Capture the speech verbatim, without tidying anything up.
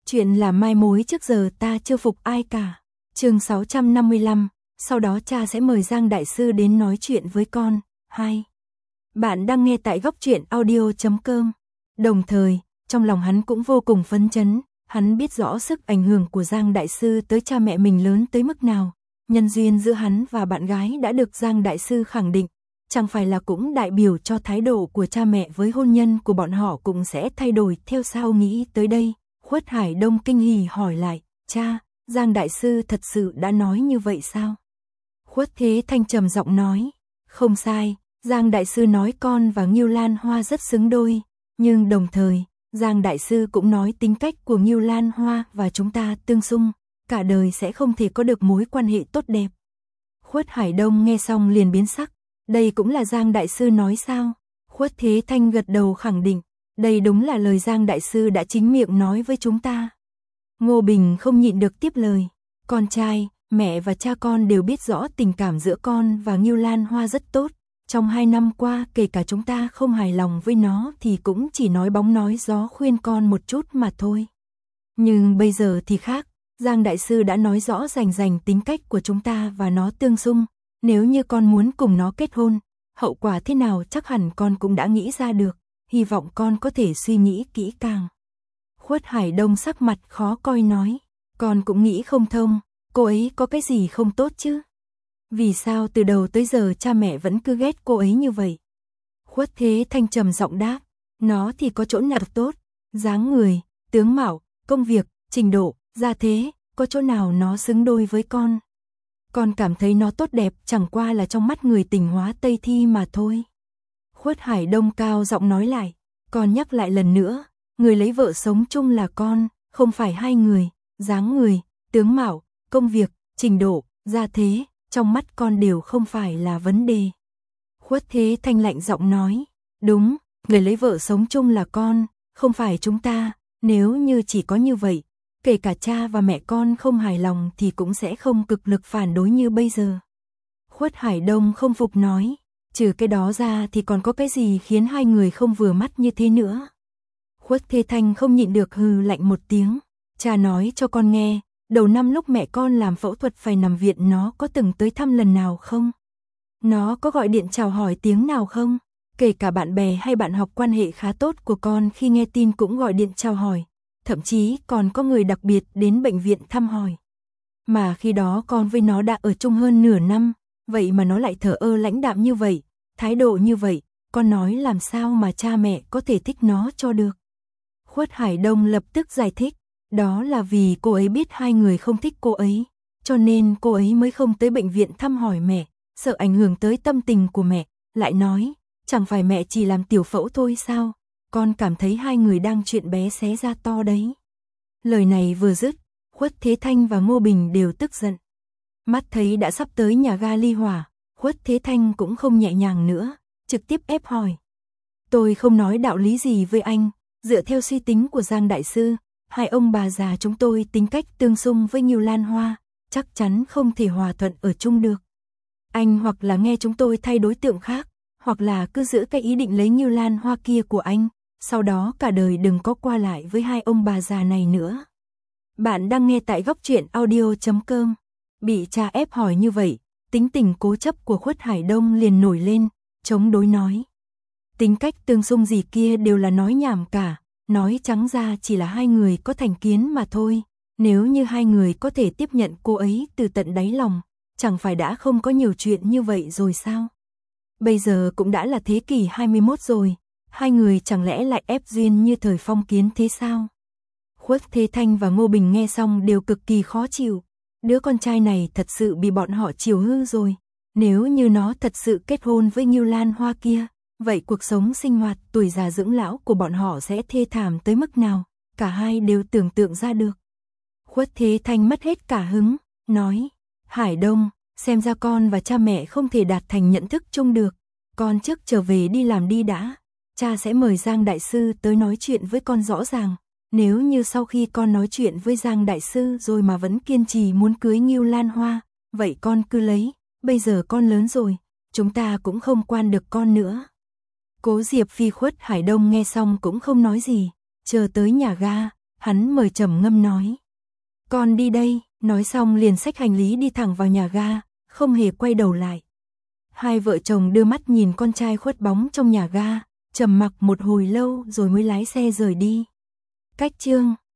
Chuyện là mai mối trước giờ ta chưa phục ai cả. Chương sáu trăm năm mươi lăm, sau đó cha sẽ mời Giang đại sư đến nói chuyện với con. hai. Bạn đang nghe tại góc truyện audio chấm com. Đồng thời, trong lòng hắn cũng vô cùng phấn chấn, hắn biết rõ sức ảnh hưởng của Giang đại sư tới cha mẹ mình lớn tới mức nào. Nhân duyên giữa hắn và bạn gái đã được Giang đại sư khẳng định, chẳng phải là cũng đại biểu cho thái độ của cha mẹ với hôn nhân của bọn họ cũng sẽ thay đổi theo sao. Nghĩ tới đây, Khuất Hải Đông kinh hỉ hỏi lại, cha, Giang đại sư thật sự đã nói như vậy sao? Khuất Thế Thanh trầm giọng nói, không sai, Giang đại sư nói con và Ngưu Lan Hoa rất xứng đôi, nhưng đồng thời, Giang đại sư cũng nói tính cách của Ngưu Lan Hoa và chúng ta tương xung, cả đời sẽ không thể có được mối quan hệ tốt đẹp. Khuất Hải Đông nghe xong liền biến sắc, đây cũng là Giang đại sư nói sao? Khuất Thế Thanh gật đầu khẳng định, đây đúng là lời Giang đại sư đã chính miệng nói với chúng ta. Ngô Bình không nhịn được tiếp lời, con trai, mẹ và cha con đều biết rõ tình cảm giữa con và Ngưu Lan Hoa rất tốt. Trong hai năm qua kể cả chúng ta không hài lòng với nó thì cũng chỉ nói bóng nói gió khuyên con một chút mà thôi. Nhưng bây giờ thì khác, Giang đại sư đã nói rõ rành rành tính cách của chúng ta và nó tương xung. Nếu như con muốn cùng nó kết hôn, hậu quả thế nào chắc hẳn con cũng đã nghĩ ra được, hy vọng con có thể suy nghĩ kỹ càng. Khuất Hải Đông sắc mặt khó coi nói, con cũng nghĩ không thông, cô ấy có cái gì không tốt chứ? Vì sao từ đầu tới giờ cha mẹ vẫn cứ ghét cô ấy như vậy? Khuất Thế Thanh trầm giọng đáp, nó thì có chỗ nào tốt, dáng người, tướng mạo, công việc, trình độ, gia thế, có chỗ nào nó xứng đôi với con? Con cảm thấy nó tốt đẹp chẳng qua là trong mắt người tình hóa Tây Thi mà thôi. Khuất Hải Đông cao giọng nói lại, con nhắc lại lần nữa, người lấy vợ sống chung là con, không phải hai người, dáng người, tướng mạo, công việc, trình độ, gia thế, trong mắt con đều không phải là vấn đề. Khuất Thế Thanh lạnh giọng nói, đúng, người lấy vợ sống chung là con, không phải chúng ta, nếu như chỉ có như vậy, kể cả cha và mẹ con không hài lòng thì cũng sẽ không cực lực phản đối như bây giờ. Khuất Hải Đông không phục nói, trừ cái đó ra thì còn có cái gì khiến hai người không vừa mắt như thế nữa. Khuất Thế Thanh không nhịn được hừ lạnh một tiếng, cha nói cho con nghe, đầu năm lúc mẹ con làm phẫu thuật phải nằm viện nó có từng tới thăm lần nào không? Nó có gọi điện chào hỏi tiếng nào không? Kể cả bạn bè hay bạn học quan hệ khá tốt của con khi nghe tin cũng gọi điện chào hỏi. Thậm chí còn có người đặc biệt đến bệnh viện thăm hỏi. Mà khi đó con với nó đã ở chung hơn nửa năm, vậy mà nó lại thờ ơ lãnh đạm như vậy, thái độ như vậy, con nói làm sao mà cha mẹ có thể thích nó cho được. Khuất Hải Đông lập tức giải thích, đó là vì cô ấy biết hai người không thích cô ấy, cho nên cô ấy mới không tới bệnh viện thăm hỏi mẹ, sợ ảnh hưởng tới tâm tình của mẹ, lại nói, chẳng phải mẹ chỉ làm tiểu phẫu thôi sao? Con cảm thấy hai người đang chuyện bé xé ra to đấy. Lời này vừa dứt, Khuất Thế Thanh và Ngô Bình đều tức giận. Mắt thấy đã sắp tới nhà ga ly hỏa, Khuất Thế Thanh cũng không nhẹ nhàng nữa, trực tiếp ép hỏi. Tôi không nói đạo lý gì với anh, dựa theo suy tính của Giang đại sư, hai ông bà già chúng tôi tính cách tương xung với Ngưu Lan Hoa, chắc chắn không thể hòa thuận ở chung được. Anh hoặc là nghe chúng tôi thay đối tượng khác, hoặc là cứ giữ cái ý định lấy Ngưu Lan Hoa kia của anh. Sau đó cả đời đừng có qua lại với hai ông bà già này nữa. Bạn đang nghe tại góc truyện audio chấm com. Bị cha ép hỏi như vậy, tính tình cố chấp của Khuất Hải Đông liền nổi lên, chống đối nói. Tính cách tương xung gì kia đều là nói nhảm cả, nói trắng ra chỉ là hai người có thành kiến mà thôi. Nếu như hai người có thể tiếp nhận cô ấy từ tận đáy lòng, chẳng phải đã không có nhiều chuyện như vậy rồi sao? Bây giờ cũng đã là thế kỷ hai mươi mốt rồi. Hai người chẳng lẽ lại ép duyên như thời phong kiến thế sao? Khuất Thế Thanh và Ngô Bình nghe xong đều cực kỳ khó chịu. Đứa con trai này thật sự bị bọn họ chiều hư rồi. Nếu như nó thật sự kết hôn với Ngưu Lan Hoa kia, vậy cuộc sống sinh hoạt tuổi già dưỡng lão của bọn họ sẽ thê thảm tới mức nào? Cả hai đều tưởng tượng ra được. Khuất Thế Thanh mất hết cả hứng, nói, Hải Đông, xem ra con và cha mẹ không thể đạt thành nhận thức chung được. Con trước trở về đi làm đi đã. Cha sẽ mời Giang đại sư tới nói chuyện với con rõ ràng. Nếu như sau khi con nói chuyện với Giang đại sư rồi mà vẫn kiên trì muốn cưới Ngưu Lan Hoa, vậy con cứ lấy, bây giờ con lớn rồi, chúng ta cũng không quan được con nữa. Cố Diệp Phi Khuất Hải Đông nghe xong cũng không nói gì, chờ tới nhà ga, hắn mời trầm ngâm nói. Con đi đây, nói xong liền xách hành lý đi thẳng vào nhà ga, không hề quay đầu lại. Hai vợ chồng đưa mắt nhìn con trai khuất bóng trong nhà ga, trầm mặc một hồi lâu rồi mới lái xe rời đi. Cách chương